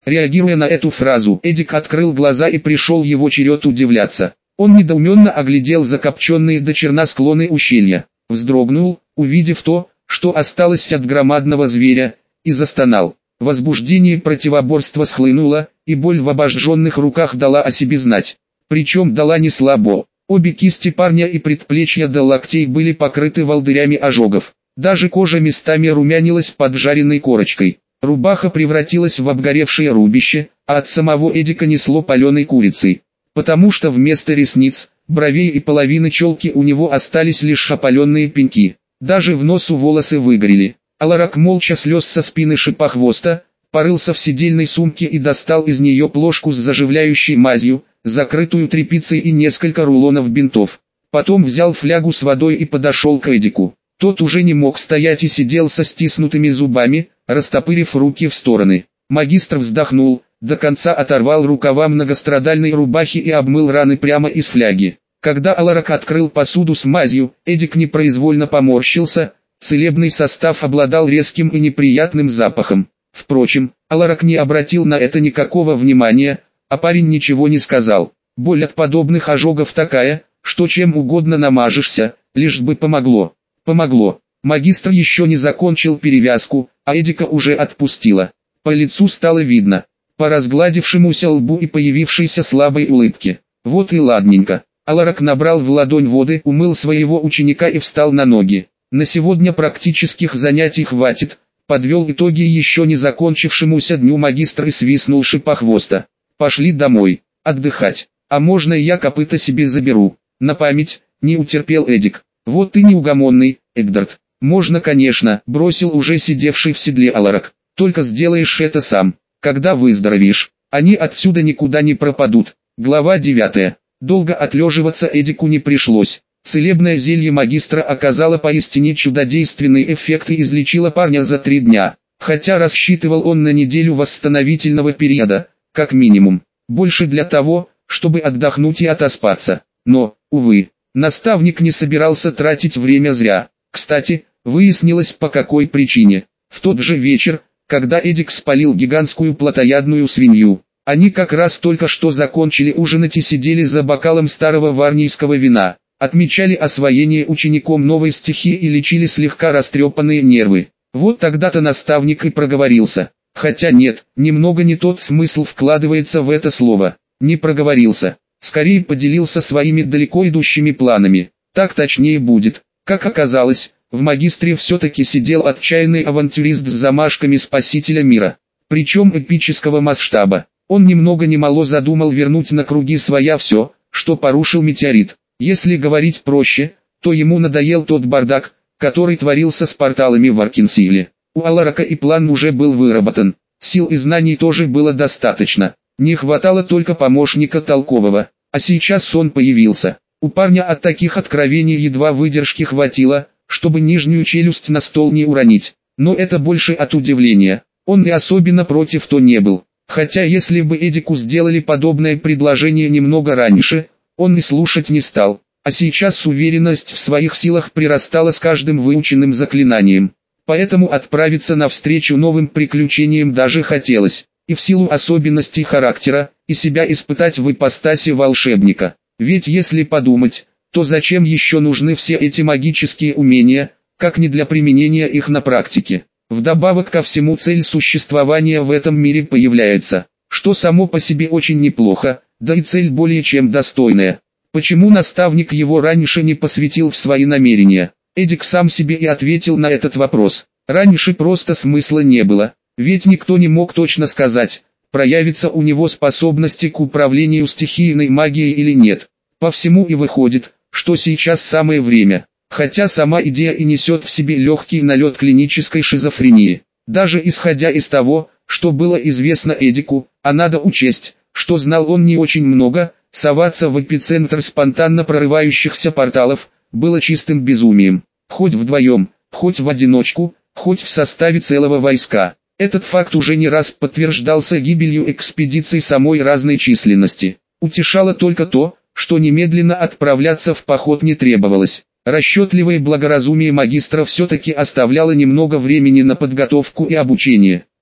Реагируя на эту фразу, Эдик открыл глаза и пришел его черед удивляться. Он недоуменно оглядел закопченные до черна склоны ущелья, вздрогнул, увидев то, что осталось от громадного зверя, и застонал. Возбуждение противоборства схлынуло, и боль в обожженных руках дала о себе знать. Причем дала не слабо. Обе кисти парня и предплечья до локтей были покрыты волдырями ожогов. Даже кожа местами румянилась поджаренной корочкой. Рубаха превратилась в обгоревшее рубище, а от самого Эдика несло паленой курицей. Потому что вместо ресниц, бровей и половины челки у него остались лишь опаленные пеньки. Даже в носу волосы выгорели. Аларак молча слез со спины шипохвоста, порылся в сидельной сумке и достал из нее плошку с заживляющей мазью, закрытую тряпицей и несколько рулонов бинтов. Потом взял флягу с водой и подошел к Эдику. Тот уже не мог стоять и сидел со стиснутыми зубами, растопырив руки в стороны. Магистр вздохнул, до конца оторвал рукава многострадальной рубахи и обмыл раны прямо из фляги. Когда Аларак открыл посуду с мазью, Эдик непроизвольно поморщился. Целебный состав обладал резким и неприятным запахом. Впрочем, Аларак не обратил на это никакого внимания, а парень ничего не сказал. Боль от подобных ожогов такая, что чем угодно намажешься, лишь бы помогло. Помогло. Магистр еще не закончил перевязку, а Эдика уже отпустила. По лицу стало видно, по разгладившемуся лбу и появившейся слабой улыбке. Вот и ладненько. Аларак набрал в ладонь воды, умыл своего ученика и встал на ноги. На сегодня практических занятий хватит, подвел итоги еще не закончившемуся дню магистр и свистнул шипохвоста. Пошли домой, отдыхать. А можно я копыта себе заберу? На память, не утерпел Эдик. Вот ты неугомонный, Эддард. Можно, конечно, бросил уже сидевший в седле Аларак. Только сделаешь это сам, когда выздоровеешь. Они отсюда никуда не пропадут. Глава 9. Долго отлеживаться Эдику не пришлось. Целебное зелье магистра оказало поистине чудодейственный эффект и излечило парня за 3 дня. Хотя рассчитывал он на неделю восстановительного периода, как минимум. Больше для того, чтобы отдохнуть и отоспаться. Но, увы, наставник не собирался тратить время зря. Кстати, выяснилось по какой причине. В тот же вечер, когда Эдик спалил гигантскую плотоядную свинью, они как раз только что закончили ужинать и сидели за бокалом старого варнийского вина. Отмечали освоение учеником новой стихии и лечили слегка растрепанные нервы. Вот тогда-то наставник и проговорился. Хотя нет, немного не тот смысл вкладывается в это слово. Не проговорился. Скорее поделился своими далеко идущими планами. Так точнее будет. Как оказалось, в магистре все-таки сидел отчаянный авантюрист с замашками спасителя мира. Причем эпического масштаба. Он ни много ни мало задумал вернуть на круги своя все, что порушил метеорит. Если говорить проще, то ему надоел тот бардак, который творился с порталами в Аркенсиле. У Аларака и план уже был выработан, сил и знаний тоже было достаточно. Не хватало только помощника толкового, а сейчас он появился. У парня от таких откровений едва выдержки хватило, чтобы нижнюю челюсть на стол не уронить. Но это больше от удивления, он и особенно против то не был. Хотя если бы Эдику сделали подобное предложение немного раньше, он и слушать не стал, а сейчас уверенность в своих силах прирастала с каждым выученным заклинанием. Поэтому отправиться навстречу новым приключениям даже хотелось, и в силу особенностей характера, и себя испытать в ипостаси волшебника. Ведь если подумать, то зачем еще нужны все эти магические умения, как не для применения их на практике? Вдобавок ко всему цель существования в этом мире появляется, что само по себе очень неплохо. Да и цель более чем достойная. Почему наставник его раньше не посвятил в свои намерения? Эдик сам себе и ответил на этот вопрос. Раньше просто смысла не было, ведь никто не мог точно сказать, проявится у него способности к управлению стихийной магией или нет. По всему и выходит, что сейчас самое время. Хотя сама идея и несет в себе легкий налет клинической шизофрении. Даже исходя из того, что было известно Эдику, а надо учесть, что знал он не очень много, соваться в эпицентр спонтанно прорывающихся порталов, было чистым безумием. Хоть вдвоем, хоть в одиночку, хоть в составе целого войска. Этот факт уже не раз подтверждался гибелью экспедиций самой разной численности. Утешало только то, что немедленно отправляться в поход не требовалось. Расчетливое благоразумие магистра все-таки оставляло немного времени на подготовку и обучение.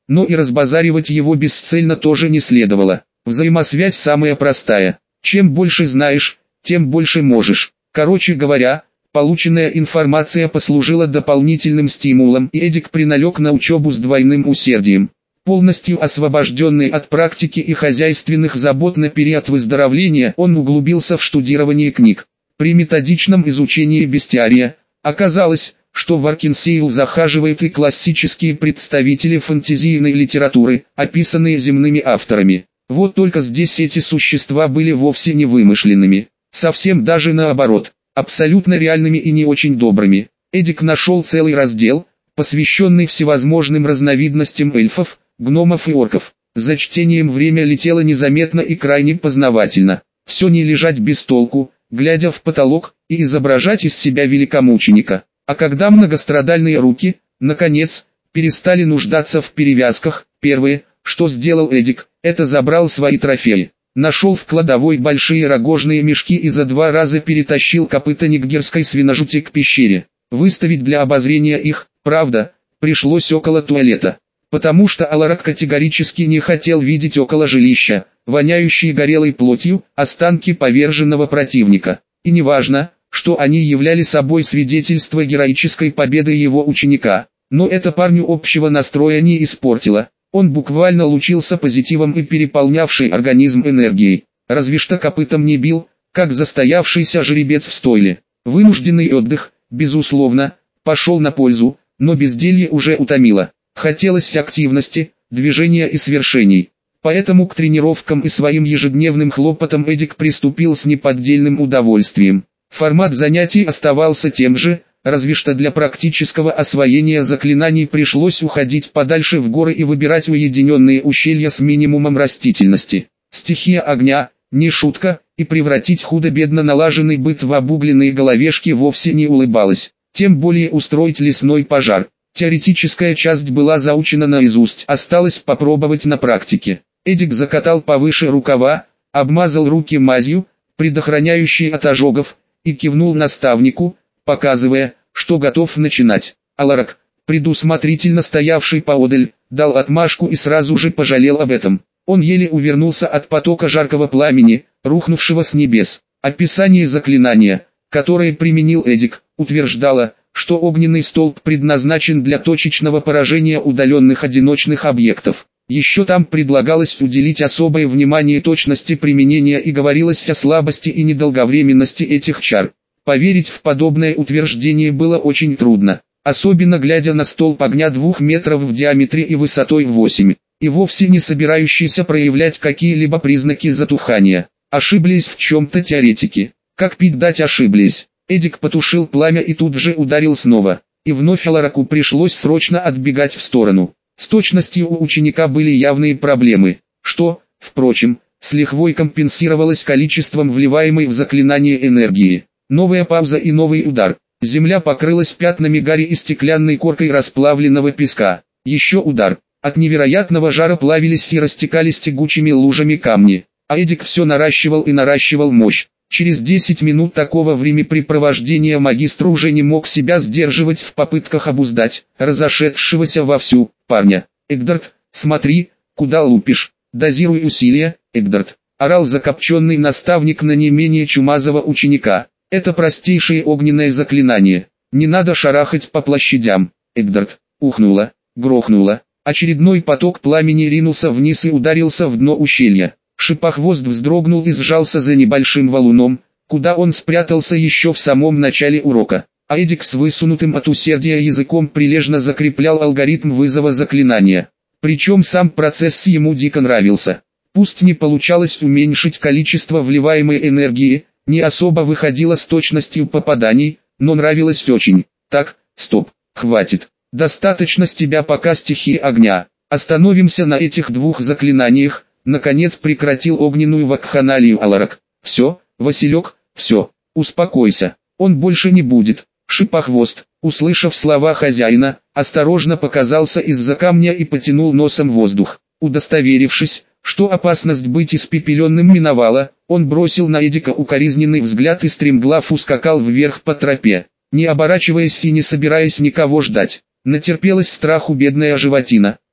но и разбазаривать его бесцельно тоже не следовало. Взаимосвязь самая простая. Чем больше знаешь, тем больше можешь. Короче говоря, полученная информация послужила дополнительным стимулом, и Эдик приналег на учебу с двойным усердием. Полностью освобожденный от практики и хозяйственных забот на период выздоровления, он углубился в штудирование книг. При методичном изучении бестиария, оказалось, что в Аркинсейл захаживают и классические представители фэнтезийной литературы, описанные земными авторами. Вот только здесь эти существа были вовсе не вымышленными, совсем даже наоборот, абсолютно реальными и не очень добрыми. Эдик нашел целый раздел, посвященный всевозможным разновидностям эльфов, гномов и орков. За чтением время летело незаметно и крайне познавательно. Все не лежать без толку, глядя в потолок, и изображать из себя великомученика. А когда многострадальные руки, наконец, перестали нуждаться в перевязках, первое, что сделал Эдик, это забрал свои трофеи. Нашел в кладовой большие рогожные мешки и за 2 раза перетащил копыта ниггерской свиножути к пещере. Выставить для обозрения их, правда, пришлось около туалета. Потому что Аларак категорически не хотел видеть около жилища, воняющие горелой плотью, останки поверженного противника. И неважно, что они являли собой свидетельство героической победы его ученика. Но это парню общего настроя не испортило. Он буквально лучился позитивом и переполнявший организм энергией. Разве что копытом не бил, как застоявшийся жеребец в стойле. Вынужденный отдых, безусловно, пошел на пользу, но безделье уже утомило. Хотелось активности, движения и свершений. Поэтому к тренировкам и своим ежедневным хлопотам Эдик приступил с неподдельным удовольствием. Формат занятий оставался тем же, разве что для практического освоения заклинаний пришлось уходить подальше в горы и выбирать уединенные ущелья с минимумом растительности. Стихия огня, не шутка, и превратить худо-бедно налаженный быт в обугленные головешки вовсе не улыбалась. Тем более устроить лесной пожар. Теоретическая часть была заучена наизусть, осталось попробовать на практике. Эдик закатал повыше рукава, обмазал руки мазью, предохраняющей от ожогов, и кивнул наставнику, показывая, что готов начинать. Аларак, предусмотрительно стоявший поодаль, дал отмашку и сразу же пожалел об этом. Он еле увернулся от потока жаркого пламени, рухнувшего с небес. Описание заклинания, которое применил Эдик, утверждало, что огненный столб предназначен для точечного поражения удаленных одиночных объектов. Еще там предлагалось уделить особое внимание точности применения и говорилось о слабости и недолговременности этих чар. Поверить в подобное утверждение было очень трудно, особенно глядя на столб огня 2 метров в диаметре и высотой 8, и вовсе не собирающийся проявлять какие-либо признаки затухания. Ошиблись в чем-то теоретики. Как пить дать ошиблись. Эдик потушил пламя и тут же ударил снова. И вновь Алараку пришлось срочно отбегать в сторону. С точностью у ученика были явные проблемы, что, впрочем, с лихвой компенсировалось количеством вливаемой в заклинание энергии. Новая пауза и новый удар. Земля покрылась пятнами гари и стеклянной коркой расплавленного песка. Еще удар. От невероятного жара плавились и растекались тягучими лужами камни. А Эдик все наращивал и наращивал мощь. Через 10 минут такого времяпрепровождения магистр уже не мог себя сдерживать в попытках обуздать разошедшегося вовсю парня. «Эгдард, смотри, куда лупишь, дозируй усилия, Эгдард», орал закопченный наставник на не менее чумазого ученика. «Это простейшее огненное заклинание, не надо шарахать по площадям». Эгдард, ухнуло, грохнуло, очередной поток пламени ринулся вниз и ударился в дно ущелья. Шипохвост вздрогнул и сжался за небольшим валуном, куда он спрятался еще в самом начале урока. А Эдик с высунутым от усердия языком прилежно закреплял алгоритм вызова заклинания. Причем сам процесс ему дико нравился. Пусть не получалось уменьшить количество вливаемой энергии, не особо выходило с точностью попаданий, но нравилось очень. Так, стоп, хватит. Достаточно с тебя пока стихии огня. Остановимся на этих 2 заклинаниях. Наконец прекратил огненную вакханалию Аларак. «Все, Василек, все, успокойся, он больше не будет». Шипохвост, услышав слова хозяина, осторожно показался из-за камня и потянул носом воздух. Удостоверившись, что опасность быть испепеленным миновала, он бросил на Эдика укоризненный взгляд и стремглав ускакал вверх по тропе, не оборачиваясь и не собираясь никого ждать. Натерпелась страху бедная животина.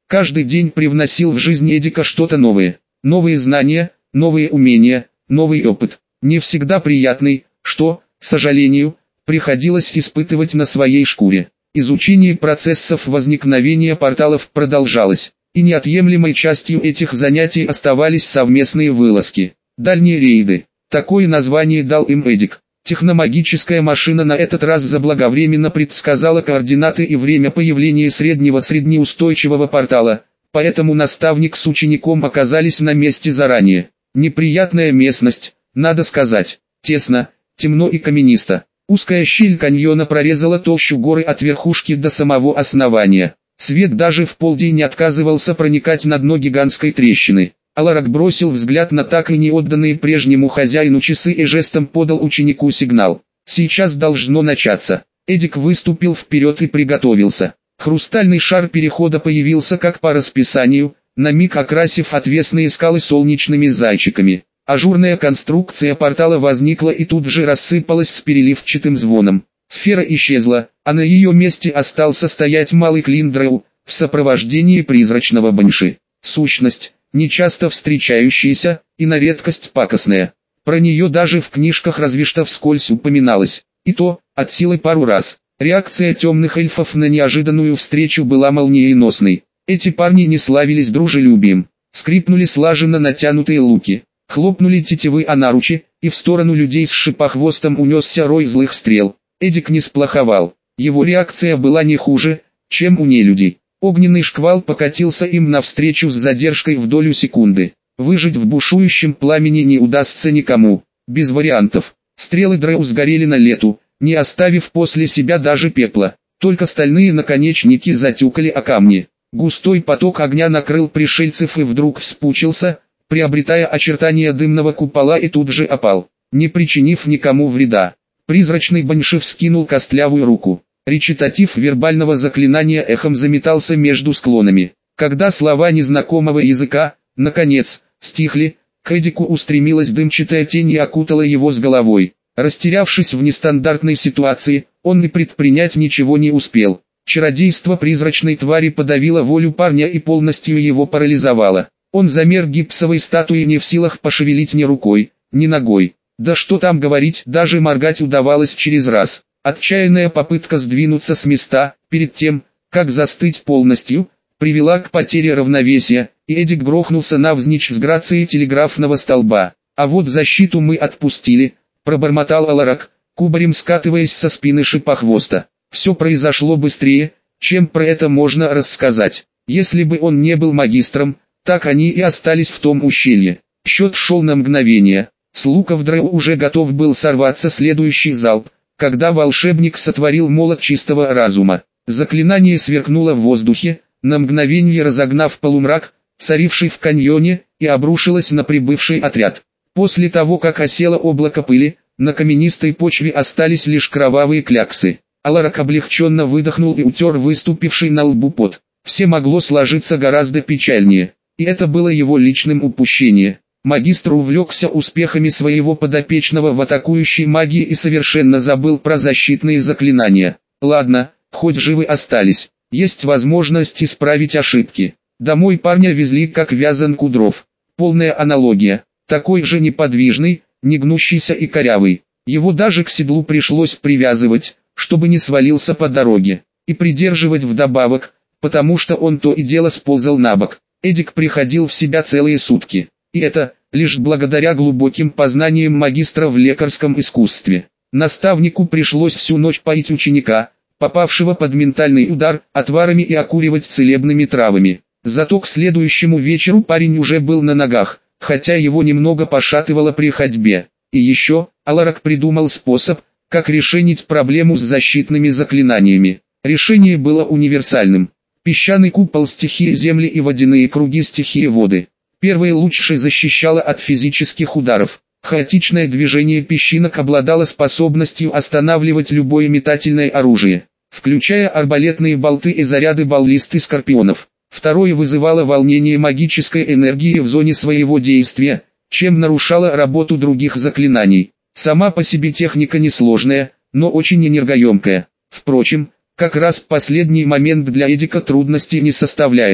Каждый день привносил в жизнь Эдика что-то новое. Новые знания, новые умения, новый опыт. Не всегда приятный, что, к сожалению, приходилось испытывать на своей шкуре. Изучение процессов возникновения порталов продолжалось, и неотъемлемой частью этих занятий оставались совместные вылазки, дальние рейды. Такое название дал им Эдик. Техномагическая машина на этот раз заблаговременно предсказала координаты и время появления среднего среднеустойчивого портала, поэтому наставник с учеником оказались на месте заранее. Неприятная местность, надо сказать, тесно, темно и каменисто. Узкая щель каньона прорезала толщу горы от верхушки до самого основания. Свет даже в полдень не отказывался проникать на дно гигантской трещины. Аларак бросил взгляд на так и не отданные прежнему хозяину часы и жестом подал ученику сигнал. Сейчас должно начаться. Эдик выступил вперед и приготовился. Хрустальный шар перехода появился как по расписанию, на миг окрасив отвесные скалы солнечными зайчиками. Ажурная конструкция портала возникла и тут же рассыпалась с переливчатым звоном. Сфера исчезла, а на ее месте остался стоять малый Клиндроу, в сопровождении призрачного банши. Сущность, нечасто встречающаяся, и на редкость пакостная. Про нее даже в книжках разве что вскользь упоминалось, и то, от силы пару раз. Реакция темных эльфов на неожиданную встречу была молниеносной. Эти парни не славились дружелюбием. Скрипнули слаженно натянутые луки. Хлопнули тетивы о наручи, и в сторону людей с шипохвостом унесся рой злых стрел. Эдик не сплоховал. Его реакция была не хуже, чем у нелюдей. Огненный шквал покатился им навстречу с задержкой в долю секунды. Выжить в бушующем пламени не удастся никому. Без вариантов. Стрелы Дрэу сгорели на лету, не оставив после себя даже пепла. Только стальные наконечники затюкали о камни. Густой поток огня накрыл пришельцев и вдруг вспучился, приобретая очертания дымного купола, и тут же опал, не причинив никому вреда. Призрачный банши вскинул костлявую руку. Речитатив вербального заклинания эхом заметался между склонами. Когда слова незнакомого языка, наконец, стихли, к Эдику устремилась дымчатая тень и окутала его с головой. Растерявшись в нестандартной ситуации, он и предпринять ничего не успел. Чародейство призрачной твари подавило волю парня и полностью его парализовало. Он замер гипсовой статуей, не в силах пошевелить ни рукой, ни ногой. Да что там говорить, даже моргать удавалось через раз. Отчаянная попытка сдвинуться с места, перед тем, как застыть полностью, привела к потере равновесия, и Эдик грохнулся навзничь с грацией телеграфного столба. А вот защиту мы отпустили, пробормотал Аларак, кубарем скатываясь со спины шипохвоста. Все произошло быстрее, чем про это можно рассказать. Если бы он не был магистром, так они и остались в том ущелье. Счет шел на мгновение. С луков Дрэу уже готов был сорваться следующий залп, когда волшебник сотворил молот чистого разума. Заклинание сверкнуло в воздухе, на мгновение разогнав полумрак, царивший в каньоне, и обрушилось на прибывший отряд. После того, как осело облако пыли, на каменистой почве остались лишь кровавые кляксы. Аларак облегченно выдохнул и утер выступивший на лбу пот. Все могло сложиться гораздо печальнее. И это было его личным упущением. Магистр увлекся успехами своего подопечного в атакующей магии и совершенно забыл про защитные заклинания. Ладно, хоть живы остались. Есть возможность исправить ошибки. Домой парня везли как вязанку дров. Полная аналогия. Такой же неподвижный, не гнущийся и корявый. Его даже к седлу пришлось привязывать, чтобы не свалился по дороге. И придерживать вдобавок, потому что он то и дело сползал на бок. Эдик приходил в себя целые сутки. И это, лишь благодаря глубоким познаниям магистра в лекарском искусстве. Наставнику пришлось всю ночь поить ученика, попавшего под ментальный удар, отварами и окуривать целебными травами. Зато к следующему вечеру парень уже был на ногах, хотя его немного пошатывало при ходьбе. И еще, Аларак придумал способ, как решить проблему с защитными заклинаниями. Решение было универсальным. Песчаный купол стихии земли и водяные круги стихии воды. Первое лучше защищало от физических ударов. Хаотичное движение песчинок обладало способностью останавливать любое метательное оружие, включая арбалетные болты и заряды баллисты скорпионов. Второе вызывало волнение магической энергии в зоне своего действия, чем нарушало работу других заклинаний. Сама по себе техника несложная, но очень энергоемкая. Впрочем, как раз последний момент для Эдика трудности не составляет.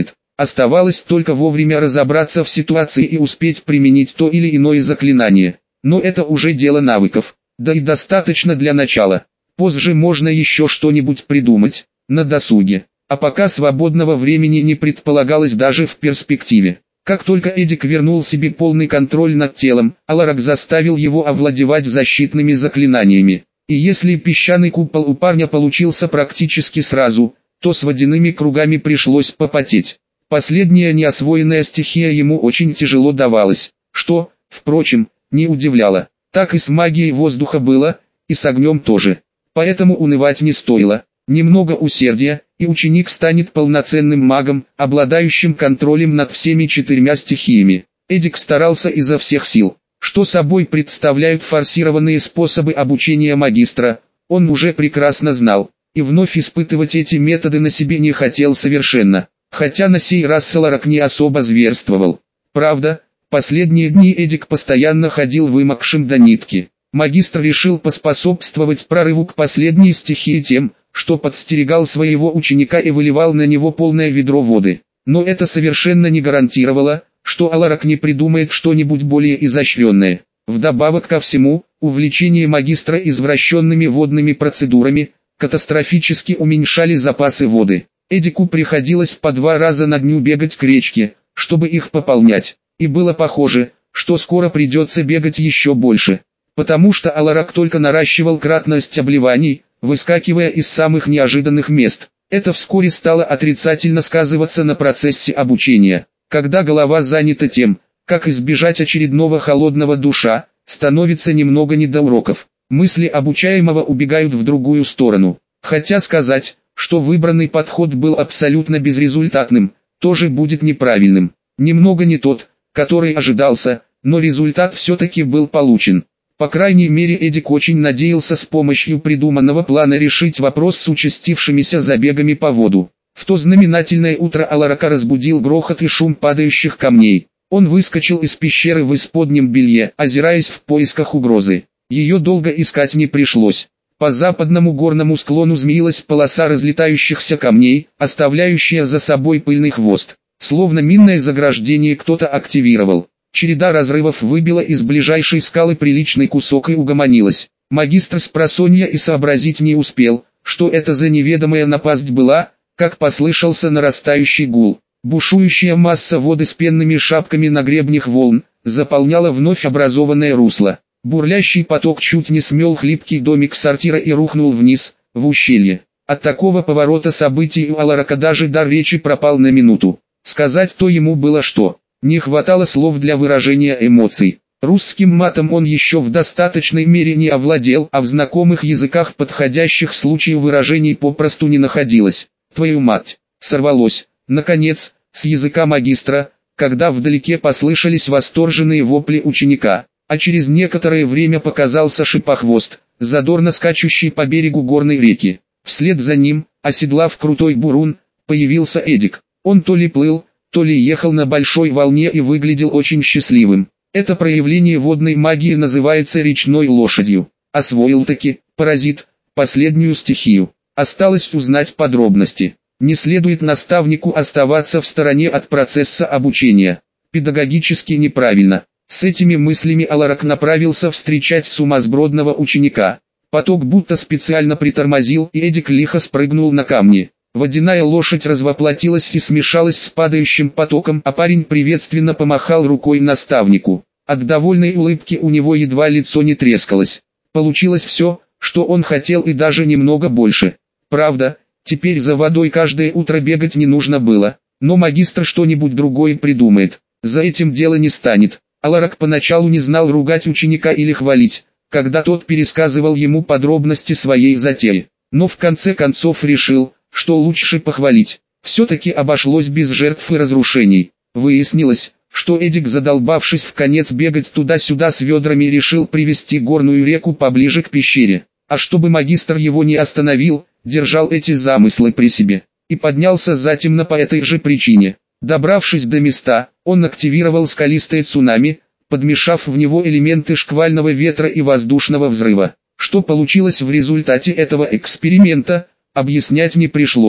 Оставалось только вовремя разобраться в ситуации и успеть применить то или иное заклинание. Но это уже дело навыков, да и достаточно для начала. Позже можно еще что-нибудь придумать, на досуге. А пока свободного времени не предполагалось даже в перспективе. Как только Эдик вернул себе полный контроль над телом, Аларак заставил его овладевать защитными заклинаниями. И если песчаный купол у парня получился практически сразу, то с водяными кругами пришлось попотеть. Последняя неосвоенная стихия ему очень тяжело давалась, что, впрочем, не удивляло. Так и с магией воздуха было, и с огнем тоже. Поэтому унывать не стоило. Немного усердия, и ученик станет полноценным магом, обладающим контролем над всеми 4 стихиями. Эдик старался изо всех сил. Что собой представляют форсированные способы обучения магистра, он уже прекрасно знал, и вновь испытывать эти методы на себе не хотел совершенно. Хотя на сей раз Аларак не особо зверствовал. Правда, последние дни Эдик постоянно ходил вымокшим до нитки. Магистр решил поспособствовать прорыву к последней стихии тем, что подстерегал своего ученика и выливал на него полное ведро воды. Но это совершенно не гарантировало, что Аларак не придумает что-нибудь более изощренное. Вдобавок ко всему, увлечение магистра извращенными водными процедурами катастрофически уменьшали запасы воды. Эдику приходилось по 2 раза на дню бегать к речке, чтобы их пополнять. И было похоже, что скоро придется бегать еще больше. Потому что Аларак только наращивал кратность обливаний, выскакивая из самых неожиданных мест. Это вскоре стало отрицательно сказываться на процессе обучения. Когда голова занята тем, как избежать очередного холодного душа, становится немного не до уроков. Мысли обучаемого убегают в другую сторону. Хотя сказать, что выбранный подход был абсолютно безрезультатным, тоже будет неправильным. Немного не тот, который ожидался, но результат все-таки был получен. По крайней мере, Эдик очень надеялся с помощью придуманного плана решить вопрос с участившимися забегами по воду. В то знаменательное утро Аларака разбудил грохот и шум падающих камней. Он выскочил из пещеры в исподнем белье, озираясь в поисках угрозы. Ее долго искать не пришлось. По западному горному склону змеилась полоса разлетающихся камней, оставляющая за собой пыльный хвост. Словно минное заграждение кто-то активировал. Череда разрывов выбила из ближайшей скалы приличный кусок и угомонилась. Магистр спросонья и сообразить не успел, что это за неведомая напасть была, как послышался нарастающий гул. Бушующая масса воды с пенными шапками на гребнях волн заполняла вновь образованное русло. Бурлящий поток чуть не смел хлипкий домик сортира и рухнул вниз, в ущелье. От такого поворота событий у Аларака даже дар речи пропал на минуту. Сказать-то ему было что. Не хватало слов для выражения эмоций. Русским матом он еще в достаточной мере не овладел, а в знакомых языках подходящих случаев выражений попросту не находилось. «Твою мать!» сорвалось, наконец, с языка магистра, когда вдалеке послышались восторженные вопли ученика, а через некоторое время показался шипохвост, задорно скачущий по берегу горной реки. Вслед за ним, оседлав крутой бурун, появился Эдик. Он то ли плыл, то ли ехал на большой волне и выглядел очень счастливым. Это проявление водной магии называется речной лошадью. Освоил-таки, паразит, последнюю стихию. Осталось узнать подробности. Не следует наставнику оставаться в стороне от процесса обучения. Педагогически неправильно. С этими мыслями Аларак направился встречать сумасбродного ученика. Поток будто специально притормозил, и Эдик лихо спрыгнул на камни. Водяная лошадь развоплотилась и смешалась с падающим потоком, а парень приветственно помахал рукой наставнику. От довольной улыбки у него едва лицо не трескалось. Получилось все, что он хотел, и даже немного больше. Правда, теперь за водой каждое утро бегать не нужно было, но магистр что-нибудь другое придумает. За этим дело не станет. Аларак поначалу не знал, ругать ученика или хвалить, когда тот пересказывал ему подробности своей затеи. Но в конце концов решил, что лучше похвалить. Все-таки обошлось без жертв и разрушений. Выяснилось, что Эдик, задолбавшись в конец бегать туда-сюда с ведрами, решил привести горную реку поближе к пещере. А чтобы магистр его не остановил, держал эти замыслы при себе. И поднялся затемно по этой же причине. Добравшись до места, он активировал скалистое цунами, подмешав в него элементы шквального ветра и воздушного взрыва. Что получилось в результате этого эксперимента, объяснять не пришлось.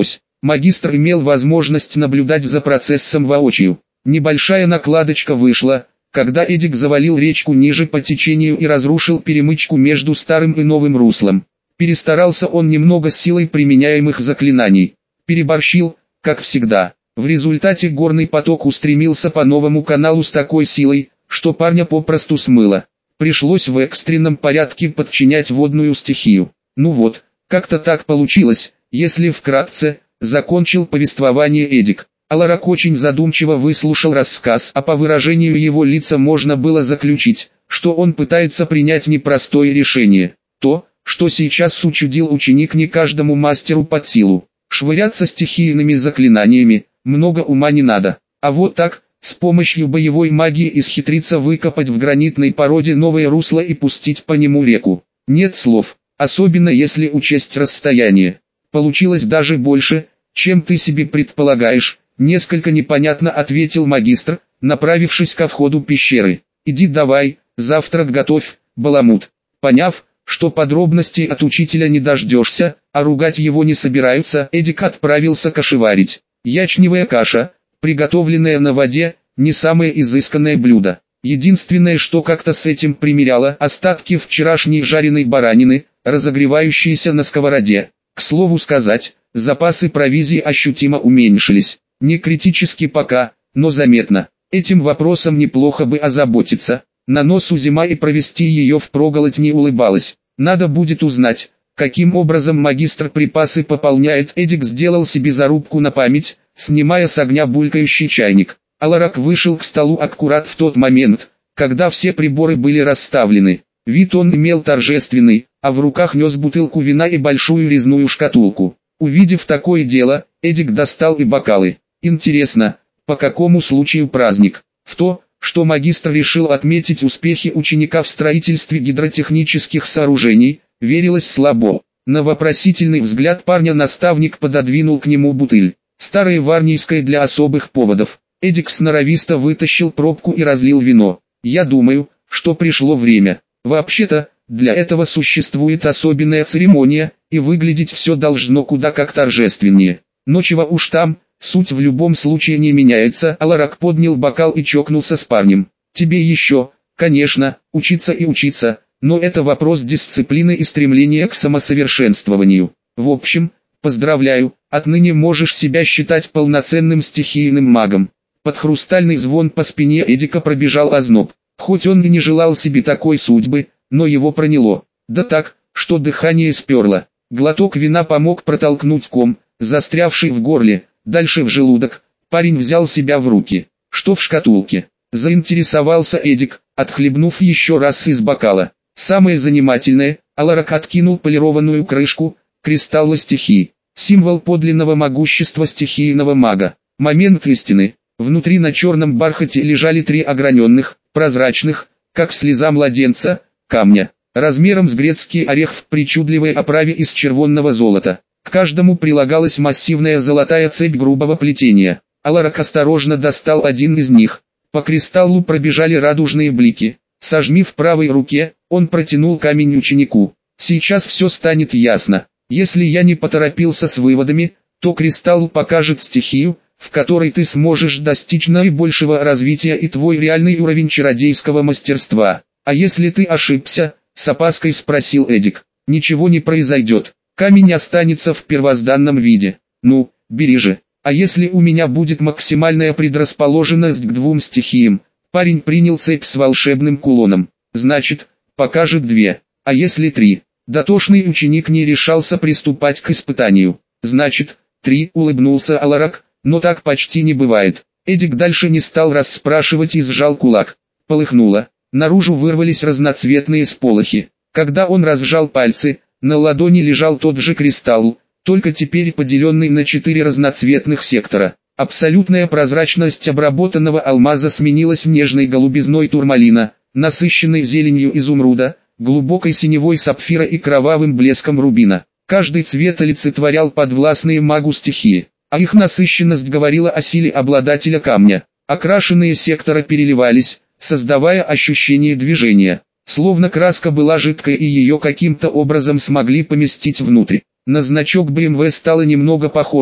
Магистр имел возможность наблюдать за процессом воочию. Небольшая накладочка вышла, когда Эдик завалил речку ниже по течению и разрушил перемычку между старым и новым руслом. Перестарался он немного с силой применяемых заклинаний. Переборщил, как всегда. В результате горный поток устремился по новому каналу с такой силой, что парня попросту смыло. Пришлось в экстренном порядке подчинять водную стихию. Ну вот, как-то так получилось, если вкратце, закончил повествование Эдик. Аларак очень задумчиво выслушал рассказ, а по выражению его лица можно было заключить, что он пытается принять непростое решение. То, что сейчас учудил ученик, не каждому мастеру под силу. Швыряться стихийными заклинаниями, много ума не надо. А вот так, с помощью боевой магии исхитриться выкопать в гранитной породе новое русло и пустить по нему реку. Нет слов, особенно если учесть расстояние. Получилось даже больше, чем ты себе предполагаешь, несколько непонятно ответил магистр, направившись ко входу пещеры. Иди давай, завтрак готовь, баламут. Поняв, что подробностей от учителя не дождешься, а ругать его не собираются, Эдик отправился кашеварить. Ячневая каша, приготовленная на воде, не самое изысканное блюдо. Единственное, что как-то с этим примеряло, остатки вчерашней жареной баранины, разогревающиеся на сковороде. К слову сказать, запасы провизии ощутимо уменьшились. Не критически пока, но заметно. Этим вопросом неплохо бы озаботиться. На носу зима, и провести ее впроголодь не улыбалась. Надо будет узнать, каким образом магистр припасы пополняет. Эдик сделал себе зарубку на память, снимая с огня булькающий чайник. Аларак вышел к столу аккурат в тот момент, когда все приборы были расставлены. Вид он имел торжественный, а в руках нес бутылку вина и большую резную шкатулку. Увидев такое дело, Эдик достал и бокалы. Интересно, по какому случаю праздник? В то, что магистр решил отметить успехи ученика в строительстве гидротехнических сооружений, верилось слабо. На вопросительный взгляд парня наставник пододвинул к нему бутыль. Старая варнийская для особых поводов. Эдик сноровисто вытащил пробку и разлил вино. Я думаю, что пришло время. Вообще-то, для этого существует особенная церемония, и выглядеть все должно куда как торжественнее. Но чего уж там, суть в любом случае не меняется. Аларак поднял бокал и чокнулся с парнем. Тебе еще, конечно, учиться и учиться, но это вопрос дисциплины и стремления к самосовершенствованию. В общем, поздравляю, отныне можешь себя считать полноценным стихийным магом. Под хрустальный звон по спине Эдика пробежал озноб. Хоть он и не желал себе такой судьбы, но его проняло. Да так, что дыхание сперло. Глоток вина помог протолкнуть ком, застрявший в горле, дальше в желудок. Парень взял себя в руки. Что в шкатулке? Заинтересовался Эдик, отхлебнув еще раз из бокала. Самое занимательное, Аларак откинул полированную крышку, кристаллы стихии. Символ подлинного могущества стихийного мага. Момент истины. Внутри на черном бархате лежали 3 ограненных, прозрачных, как слеза младенца, камня, размером с грецкий орех в причудливой оправе из червонного золота. К каждому прилагалась массивная золотая цепь грубого плетения. Аларак осторожно достал один из них. По кристаллу пробежали радужные блики. Сожми в правой руке, он протянул камень ученику. Сейчас все станет ясно. Если я не поторопился с выводами, то кристалл покажет стихию, в которой ты сможешь достичь наибольшего развития и твой реальный уровень чародейского мастерства. А если ты ошибся, с опаской спросил Эдик. Ничего не произойдет. Камень останется в первозданном виде. Ну, бери же. А если у меня будет максимальная предрасположенность к 2 стихиям? Парень принял цепь с волшебным кулоном. Значит, покажет 2. А если 3? Дотошный ученик не решался приступать к испытанию. Значит, 3, улыбнулся Аларак, но так почти не бывает. Эдик дальше не стал расспрашивать и сжал кулак. Полыхнуло. Наружу вырвались разноцветные сполохи. Когда он разжал пальцы, на ладони лежал тот же кристалл, только теперь поделенный на 4 разноцветных сектора. Абсолютная прозрачность обработанного алмаза сменилась нежной голубизной турмалина, насыщенной зеленью изумруда, глубокой синевой сапфира и кровавым блеском рубина. Каждый цвет олицетворял подвластные магу стихии, а их насыщенность говорила о силе обладателя камня. Окрашенные секторы переливались, создавая ощущение движения, словно краска была жидкой и ее каким-то образом смогли поместить внутрь. На значок BMW стало немного похоже,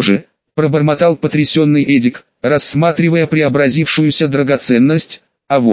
пробормотал потрясенный Эдик, рассматривая преобразившуюся драгоценность.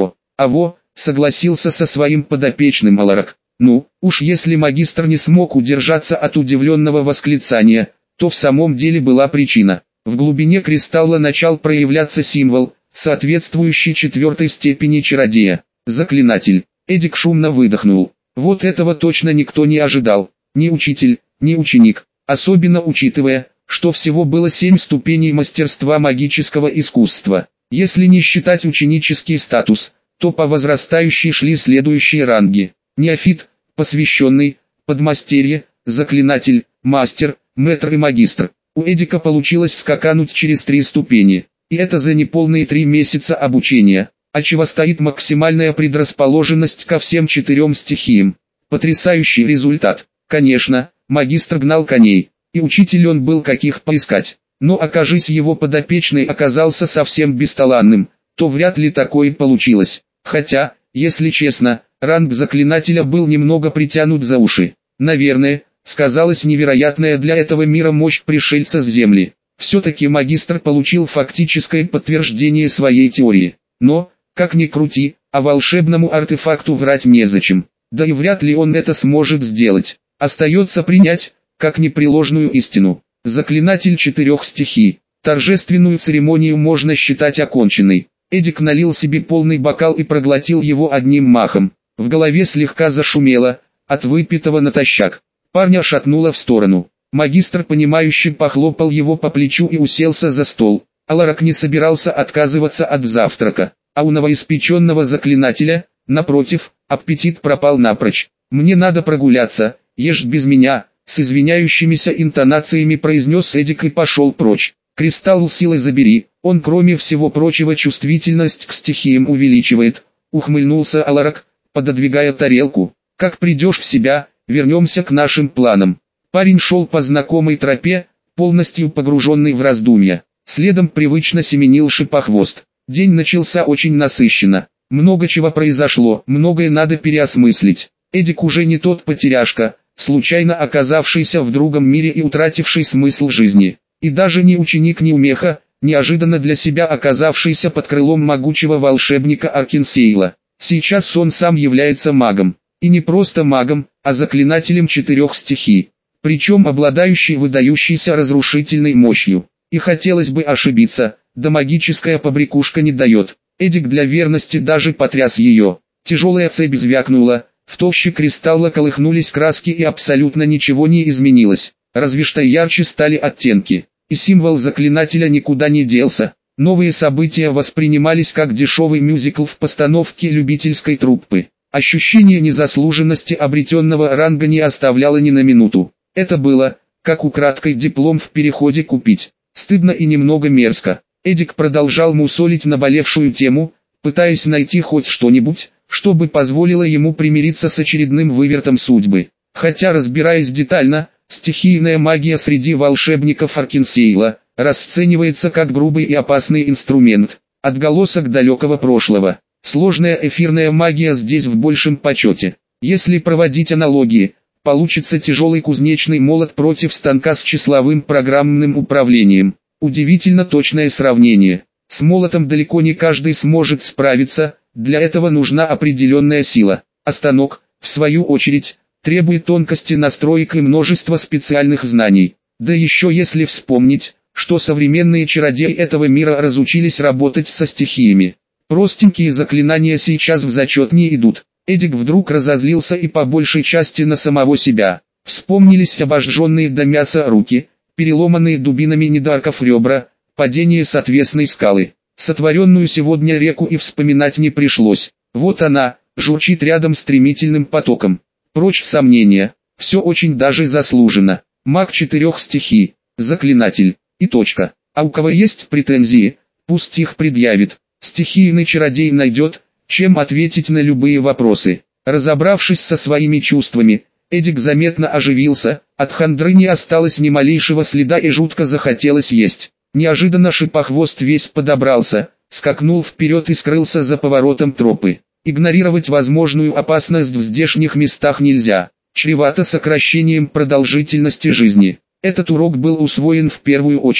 Аво, согласился со своим подопечным Аларак. Ну, уж если магистр не смог удержаться от удивленного восклицания, то в самом деле была причина. В глубине кристалла начал проявляться символ, соответствующий 4-й степени чародея. Заклинатель. Эдик шумно выдохнул. Вот этого точно никто не ожидал. Ни учитель, ни ученик. Особенно учитывая, что всего было 7 ступеней мастерства магического искусства. Если не считать ученический статус, то по возрастающей шли следующие ранги. Неофит, посвященный, подмастерье, заклинатель, мастер, мэтр и магистр. У Эдика получилось скакануть через 3 ступени. И это за неполные 3 месяца обучения. А чего стоит максимальная предрасположенность ко всем 4 стихиям. Потрясающий результат. Конечно, магистр гнал коней. И учитель он был каких поискать. Но окажись его подопечный оказался совсем бесталанным, то вряд ли такое получилось. Хотя, если честно, ранг заклинателя был немного притянут за уши. Наверное, сказалась невероятная для этого мира мощь пришельца с Земли. Все-таки магистр получил фактическое подтверждение своей теории. Но, как ни крути, а волшебному артефакту врать незачем. Да и вряд ли он это сможет сделать. Остается принять, как непреложную истину. Заклинатель 4 стихий. Торжественную церемонию можно считать оконченной. Эдик налил себе полный бокал и проглотил его одним махом. В голове слегка зашумело, от выпитого натощак. Парня шатнуло в сторону. Магистр понимающе похлопал его по плечу и уселся за стол. Аларак не собирался отказываться от завтрака. А у новоиспеченного заклинателя, напротив, аппетит пропал напрочь. «Мне надо прогуляться, ешь без меня», с извиняющимися интонациями произнес Эдик и пошел прочь. «Кристалл силы забери, он кроме всего прочего чувствительность к стихиям увеличивает», ухмыльнулся Аларак, пододвигая тарелку. «Как придешь в себя, вернемся к нашим планам». Парень шел по знакомой тропе, полностью погруженный в раздумья. Следом привычно семенил Шипохвост. День начался очень насыщенно. Много чего произошло, многое надо переосмыслить. Эдик уже не тот потеряшка, случайно оказавшийся в другом мире и утративший смысл жизни. И даже не ученик неумеха, неожиданно для себя оказавшийся под крылом могучего волшебника Аркенсейла. Сейчас он сам является магом. И не просто магом, а заклинателем 4 стихий. Причем обладающий выдающейся разрушительной мощью. И хотелось бы ошибиться, да магическая побрякушка не дает. Эдик для верности даже потряс ее. Тяжелая цепь звякнула, в толще кристалла колыхнулись краски и абсолютно ничего не изменилось. Разве что ярче стали оттенки. И символ заклинателя никуда не делся. Новые события воспринимались как дешевый мюзикл в постановке любительской труппы. Ощущение незаслуженности обретенного ранга не оставляло ни на минуту. Это было, как украдкой диплом в переходе купить. Стыдно и немного мерзко. Эдик продолжал мусолить наболевшую тему, пытаясь найти хоть что-нибудь, чтобы позволило ему примириться с очередным вывертом судьбы. Хотя, разбираясь детально, стихийная магия среди волшебников Аркенсейла расценивается как грубый и опасный инструмент, отголосок далекого прошлого. Сложная эфирная магия здесь в большем почете. Если проводить аналогии, получится тяжелый кузнечный молот против станка с числовым программным управлением. Удивительно точное сравнение. С молотом далеко не каждый сможет справиться, для этого нужна определенная сила. А станок, в свою очередь, требует тонкости настроек и множества специальных знаний. Да еще если вспомнить, что современные чародеи этого мира разучились работать со стихиями. Простенькие заклинания сейчас в зачет не идут. Эдик вдруг разозлился и по большей части на самого себя. Вспомнились обожженные до мяса руки, переломанные дубинами недарков ребра, падение с отвесной скалы. Сотворенную сегодня реку и вспоминать не пришлось. Вот она, журчит рядом стремительным потоком. Прочь сомнения, все очень даже заслуженно. Маг 4 стихий, заклинатель, и точка. А у кого есть претензии, пусть их предъявит. Стихийный чародей найдет, чем ответить на любые вопросы. Разобравшись со своими чувствами, Эдик заметно оживился, от хандры не осталось ни малейшего следа и жутко захотелось есть. Неожиданно Шипохвост весь подобрался, скакнул вперед и скрылся за поворотом тропы. Игнорировать возможную опасность в здешних местах нельзя, чревато сокращением продолжительности жизни. Этот урок был усвоен в первую очередь.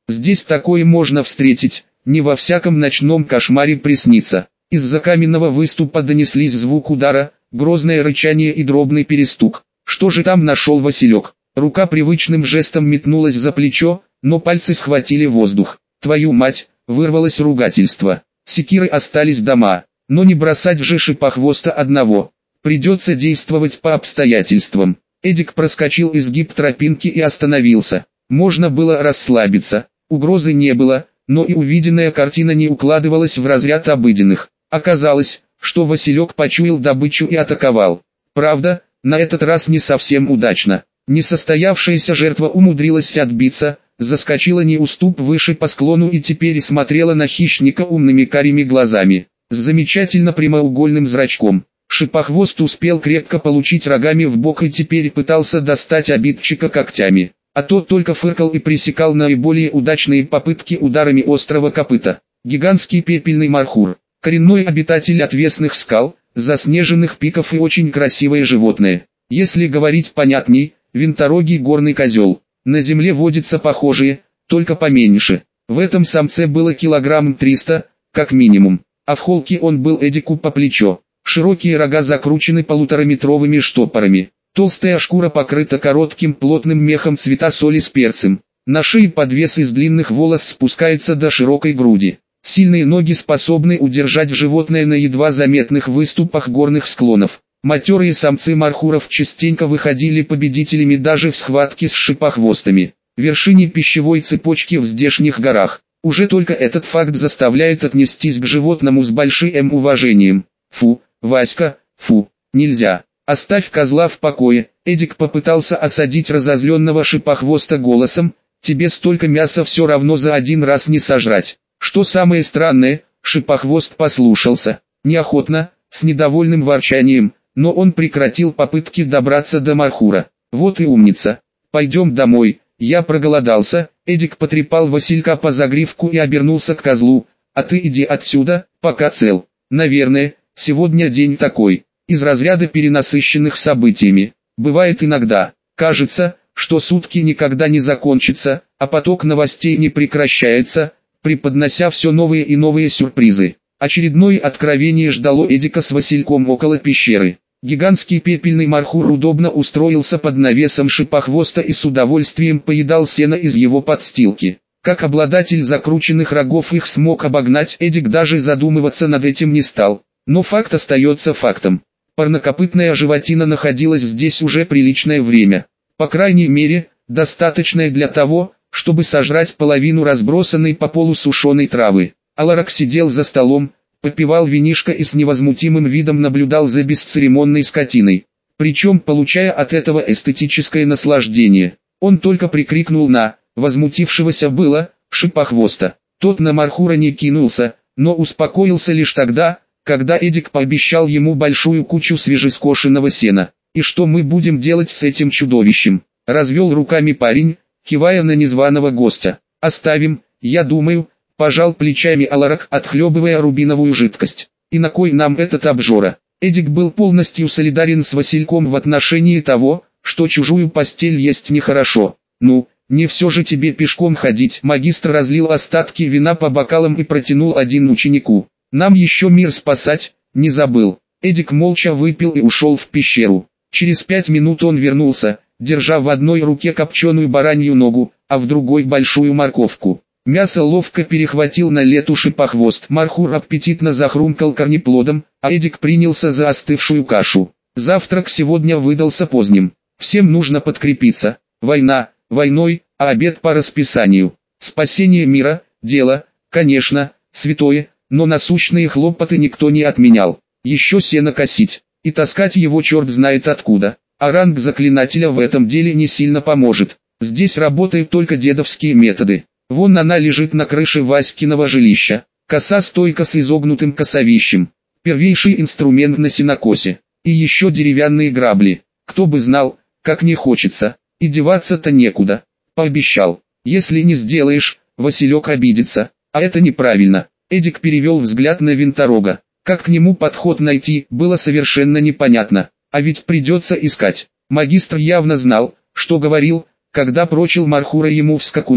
Здесь такое можно встретить, не во всяком ночном кошмаре приснится. Из-за каменного выступа донеслись звук удара, грозное рычание и дробный перестук. Что же там нашел Василек? Рука привычным жестом метнулась за плечо, но пальцы схватили воздух. «Твою мать!» — вырвалось ругательство. Секиры остались дома, но не бросать же Шипохвоста одного. Придется действовать по обстоятельствам. Эдик проскочил изгиб тропинки и остановился. Можно было расслабиться, угрозы не было, но и увиденная картина не укладывалась в разряд обыденных. Оказалось, что Василек почуял добычу и атаковал. Правда, на этот раз не совсем удачно. Несостоявшаяся жертва умудрилась отбиться, заскочила не уступ выше по склону и теперь смотрела на хищника умными карими глазами, с замечательно прямоугольным зрачком. Шипохвост успел крепко получить рогами в бок и теперь пытался достать обидчика когтями, а тот только фыркал и пресекал наиболее удачные попытки ударами острого копыта. Гигантский пепельный мархур, коренной обитатель отвесных скал, заснеженных пиков и очень красивое животное. Если говорить понятней, винторогий горный козел. На земле водятся похожие, только поменьше. В этом самце было килограмм 300, как минимум, а в холке он был Эдику по плечо. Широкие рога закручены полутораметровыми штопорами. Толстая шкура покрыта коротким плотным мехом цвета соли с перцем. На шее подвес из длинных волос спускается до широкой груди. Сильные ноги способны удержать животное на едва заметных выступах горных склонов. Матерые самцы мархуров частенько выходили победителями даже в схватке с шипохвостами. Вершине пищевой цепочки в здешних горах. Уже только этот факт заставляет отнестись к животному с большим уважением. Фу, Васька, фу, нельзя. Оставь козла в покое. Эдик попытался осадить разозленного шипохвоста голосом: тебе столько мяса все равно за один раз не сожрать. Что самое странное, Шипохвост послушался, неохотно, с недовольным ворчанием, но он прекратил попытки добраться до мархура. Вот и умница. Пойдем домой, я проголодался. Эдик потрепал Василька по загривку и обернулся к козлу. А ты иди отсюда, пока цел. Наверное, сегодня день такой, из разряда перенасыщенных событиями. Бывает иногда, кажется, что сутки никогда не закончатся, а поток новостей не прекращается, преподнося все новые и новые сюрпризы. Очередное откровение ждало Эдика с Васильком около пещеры. Гигантский пепельный мархур удобно устроился под навесом Шипохвоста и с удовольствием поедал сено из его подстилки. Как обладатель закрученных рогов их смог обогнать, Эдик даже задумываться над этим не стал. Но факт остается фактом. Парнокопытная животина находилась здесь уже приличное время. По крайней мере, достаточное для того, чтобы сожрать половину разбросанной по полу сушеной травы. Аларак сидел за столом, попивал винишко и с невозмутимым видом наблюдал за бесцеремонной скотиной, причем получая от этого эстетическое наслаждение. Он только прикрикнул на возмутившегося было Шипохвоста. Тот на мархура не кинулся, но успокоился лишь тогда, когда Эдик пообещал ему большую кучу свежескошенного сена. «И что мы будем делать с этим чудовищем?» — развел руками парень, кивая на незваного гостя. «Оставим, я думаю», — пожал плечами Аларак, отхлебывая рубиновую жидкость. «И на кой нам этот обжора?» Эдик был полностью солидарен с Васильком в отношении того, что чужую постель есть нехорошо. «Ну, не все же тебе пешком ходить». Магистр разлил остатки вина по бокалам и протянул один ученику. «Нам еще мир спасать, не забыл». Эдик молча выпил и ушел в пещеру. Через 5 минут он вернулся, держа в одной руке копченую баранью ногу, а в другой большую морковку. Мясо ловко перехватил на лету Шипохвост. Мархур аппетитно захрумкал корнеплодом, а Эдик принялся за остывшую кашу. Завтрак сегодня выдался поздним. Всем нужно подкрепиться. Война, войной, а обед по расписанию. Спасение мира, дело, конечно, святое, но насущные хлопоты никто не отменял. Еще сено косить, и таскать его черт знает откуда. А ранг заклинателя в этом деле не сильно поможет. Здесь работают только дедовские методы. Вон она лежит на крыше Васькиного жилища. Коса-стойка с изогнутым косовищем. Первейший инструмент на сенокосе. И еще деревянные грабли. Кто бы знал, как не хочется. И деваться-то некуда. Пообещал. Если не сделаешь, Василек обидится. А это неправильно. Эдик перевел взгляд на винторога. Как к нему подход найти, было совершенно непонятно. А ведь придется искать. Магистр явно знал, что говорил, когда прочил мархура ему в скакуны.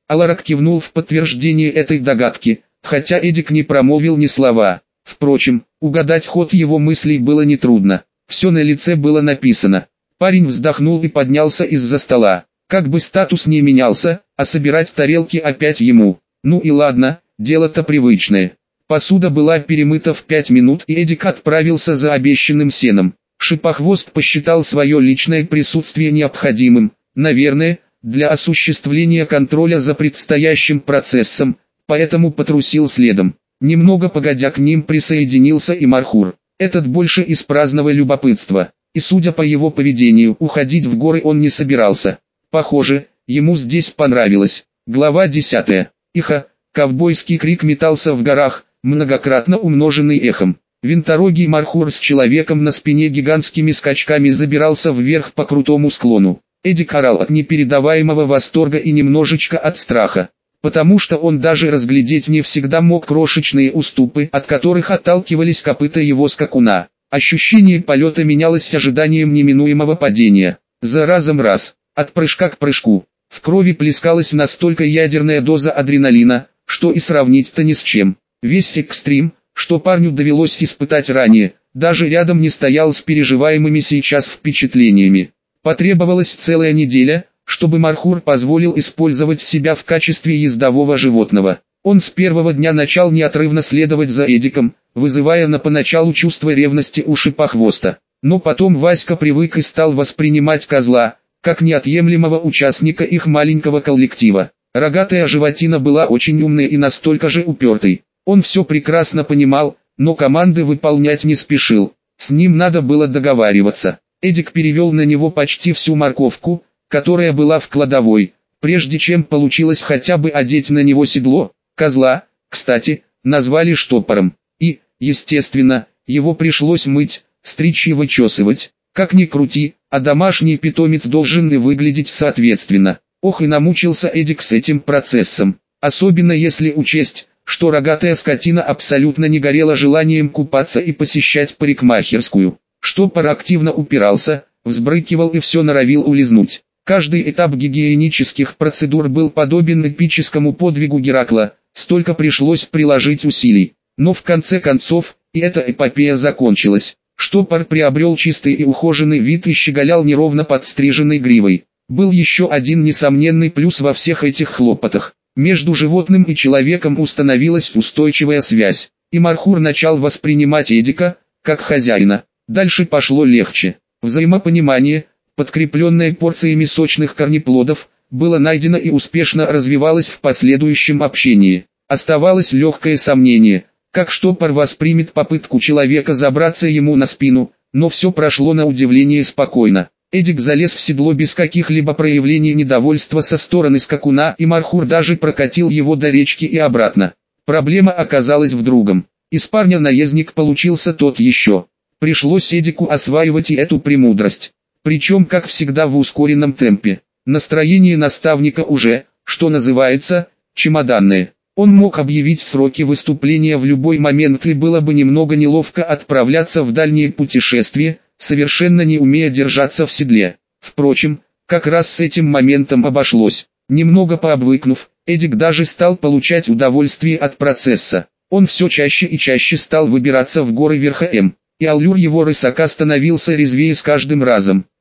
Аларак кивнул в подтверждение этой догадки, хотя Эдик не промолвил ни слова. Впрочем, угадать ход его мыслей было нетрудно. Все на лице было написано. Парень вздохнул и поднялся из-за стола. Как бы статус не менялся, а собирать тарелки опять ему. Ну и ладно, дело-то привычное. Посуда была перемыта в 5 минут, и Эдик отправился за обещанным сеном. Шипохвост посчитал свое личное присутствие необходимым, наверное, для осуществления контроля за предстоящим процессом, поэтому потрусил следом. Немного погодя к ним присоединился и Мархур. Этот больше из праздного любопытства, и судя по его поведению, уходить в горы он не собирался. Похоже, ему здесь понравилось. Глава 10. Иха, ковбойский крик метался в горах, многократно умноженный эхом. Винторогий Мархур с человеком на спине гигантскими скачками забирался вверх по крутому склону. Эдик орал от непередаваемого восторга и немножечко от страха, потому что он даже разглядеть не всегда мог крошечные уступы, от которых отталкивались копыта его скакуна. Ощущение полета менялось ожиданием неминуемого падения. За разом раз, от прыжка к прыжку, в крови плескалась настолько ядерная доза адреналина, что и сравнить-то ни с чем. Весь экстрим, что парню довелось испытать ранее, даже рядом не стоял с переживаемыми сейчас впечатлениями. Потребовалась целая неделя, чтобы Мархур позволил использовать себя в качестве ездового животного. Он с первого дня начал неотрывно следовать за Эдиком, вызывая на поначалу чувство ревности у Шипохвоста. Но потом Васька привык и стал воспринимать козла, как неотъемлемого участника их маленького коллектива. Рогатая животина была очень умной и настолько же упертой. Он все прекрасно понимал, но команды выполнять не спешил. С ним надо было договариваться. Эдик перевел на него почти всю морковку, которая была в кладовой, прежде чем получилось хотя бы одеть на него седло. Козла, кстати, назвали штопором. И, естественно, его пришлось мыть, стричь и вычесывать. Как ни крути, а домашний питомец должен и выглядеть соответственно. Ох и намучился Эдик с этим процессом. Особенно если учесть, что рогатая скотина абсолютно не горела желанием купаться и посещать парикмахерскую. Штопор активно упирался, взбрыкивал и все норовил улизнуть. Каждый этап гигиенических процедур был подобен эпическому подвигу Геракла, столько пришлось приложить усилий. Но в конце концов, и эта эпопея закончилась. Штопор приобрел чистый и ухоженный вид и щеголял неровно подстриженной гривой. Был еще один несомненный плюс во всех этих хлопотах. Между животным и человеком установилась устойчивая связь, и Мархур начал воспринимать Эдика, как хозяина. Дальше пошло легче. Взаимопонимание, подкрепленное порциями сочных корнеплодов, было найдено и успешно развивалось в последующем общении. Оставалось легкое сомнение, как штопор воспримет попытку человека забраться ему на спину, но все прошло на удивление спокойно. Эдик залез в седло без каких-либо проявлений недовольства со стороны скакуна, и Мархур даже прокатил его до речки и обратно. Проблема оказалась в другом. Из парня наездник получился тот еще. Пришлось Эдику осваивать и эту премудрость. Причем, как всегда, в ускоренном темпе. Настроение наставника уже, что называется, чемоданное. Он мог объявить сроки выступления в любой момент, и было бы немного неловко отправляться в дальние путешествия, совершенно не умея держаться в седле. Впрочем, как раз с этим моментом обошлось. Немного пообвыкнув, Эдик даже стал получать удовольствие от процесса. Он все чаще и чаще стал выбираться в горы верхом, и аллюр его рысака становился резвее с каждым разом.